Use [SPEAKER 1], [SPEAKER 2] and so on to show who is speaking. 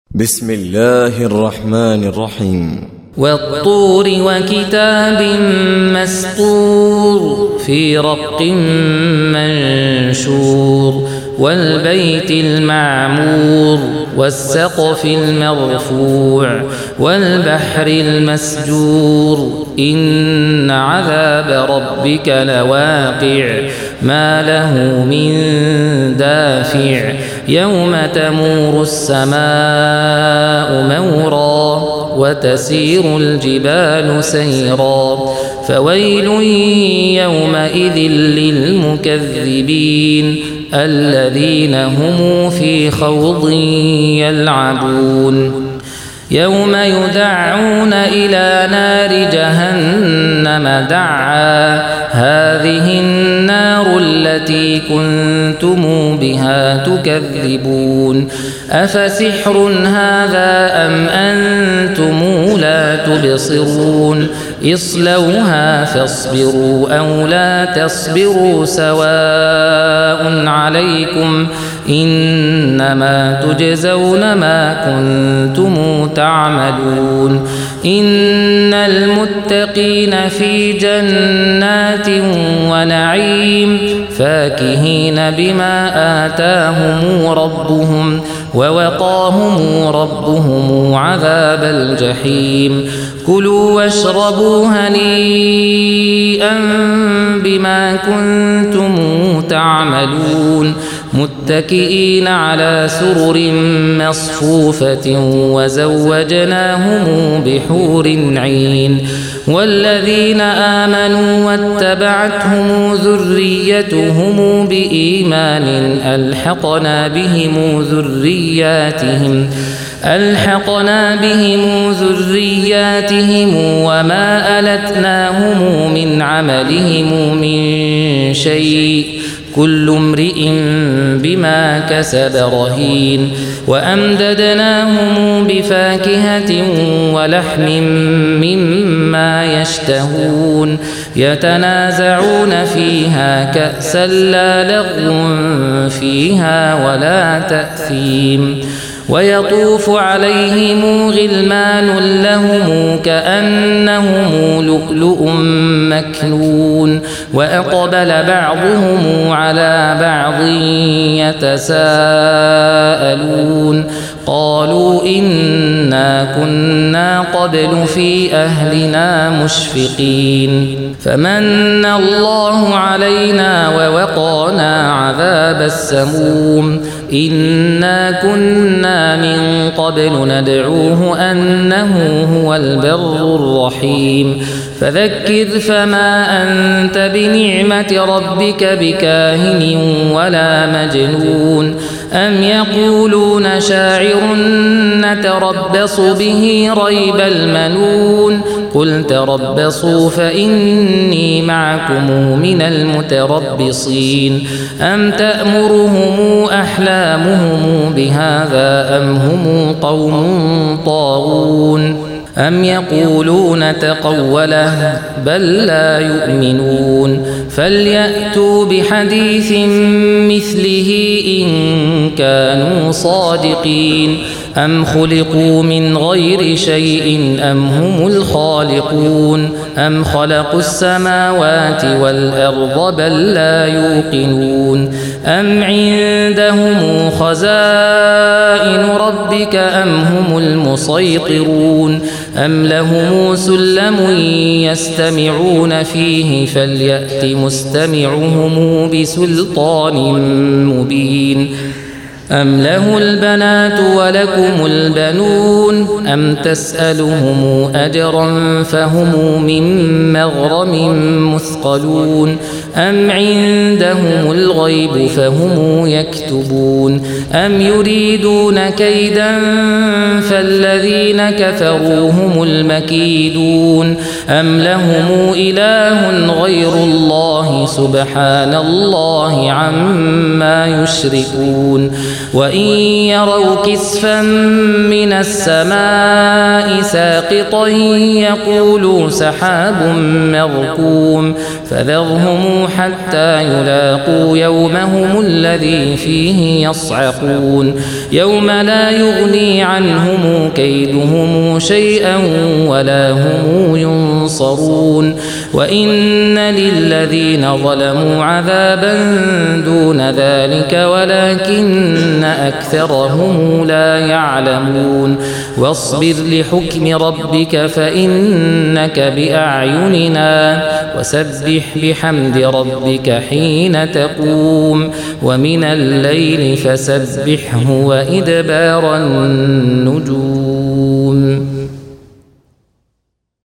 [SPEAKER 1] بسم الله الرحمن الرحيم.
[SPEAKER 2] والطور وكتاب مسطور في رق منشور والبيت المعمور والسقف المرفوع والبحر المسجور إن عذاب ربك لواقع ما له من دافع يوم تمور السماء مورا وتسير الجبال سيرا فويل يومئذ للمكذبين الذين هم في خوض يلعبون يوم يدعون إلى نار جهنم دعا هذه النار التي كنتم بها تكذبون أفسحر هذا أم أنتم لا تبصرون اصلوها فاصبروا أو لا تصبروا سواء عليكم إنما تجزون ما كنتم تعملون إن المتقين في جنات ونعيم فاكهين بما آتاهم ربهم ووقاهم ربهم عذاب الجحيم كلوا واشربوا هنيئا بما كنتم تعملون متكئين على سرر مصفوفة وزوجناهم بحور عين والذين آمنوا واتبعتهم ذريتهم بإيمان ألحقنا بهم ذرياتهم وما ألتناهم من عملهم من شيء كل امرئ بما كسب رهين وأمددناهم بفاكهة ولحم مما يشتهون يتنازعون فيها كأسا لا لغو فيها ولا تأثيم ويطوف عليهم غلمان لهم كأنهم لؤلؤ مكنون وأقبل بعضهم على بعض يتساءلون قالوا إنا كنا قبل في أهلنا مشفقين فمن الله علينا ووقانا عذاب السموم إنا كنا من قبل ندعوه أنه هو البر الرحيم فذكر فما أنت بنعمة ربك بكاهن ولا مجنون أم يقولون شاعر نتربص به ريب المنون قل تربصوا فإني معكم من المتربصين أم تأمرهم أحلامهم بهذا أم هم قوم طاغون أم يقولون تقوله بل لا يؤمنون فليأتوا بحديث مثله إن كانوا صادقين أم خلقوا من غير شيء أم هم الخالقون أم خلقوا السماوات والأرض بل لا يوقنون أم عندهم خزائن ربك أم هم المسيطرون أم لهم سلم يستمعون فيه فليأت مستمعهم بسلطان مبين أم له البنات ولكم البنون أم تسألهم أجرا فهم من مغرم مثقلون أم عندهم الغيب فهم يكتبون أم يريدون كيدا فالذين كفروا هم المكيدون أم لهم إله غير الله سبحان الله عما يشركون وإن يروا كسفا من السماء ساقطا يقولوا سحاب مركوم فذرهم حتى يلاقوا يومهم الذي فيه يصعقون يوم لا يغني عنهم كيدهم شيئا ولا هم ينصرون وإن للذين ظلموا عذابا دون ذلك ولكن أكثرهم لا يعلمون واصبر لحكم ربك فإنك بأعيننا وسبح بحمد ربك حين تقوم ومن الليل فسبحه وإدبار النجوم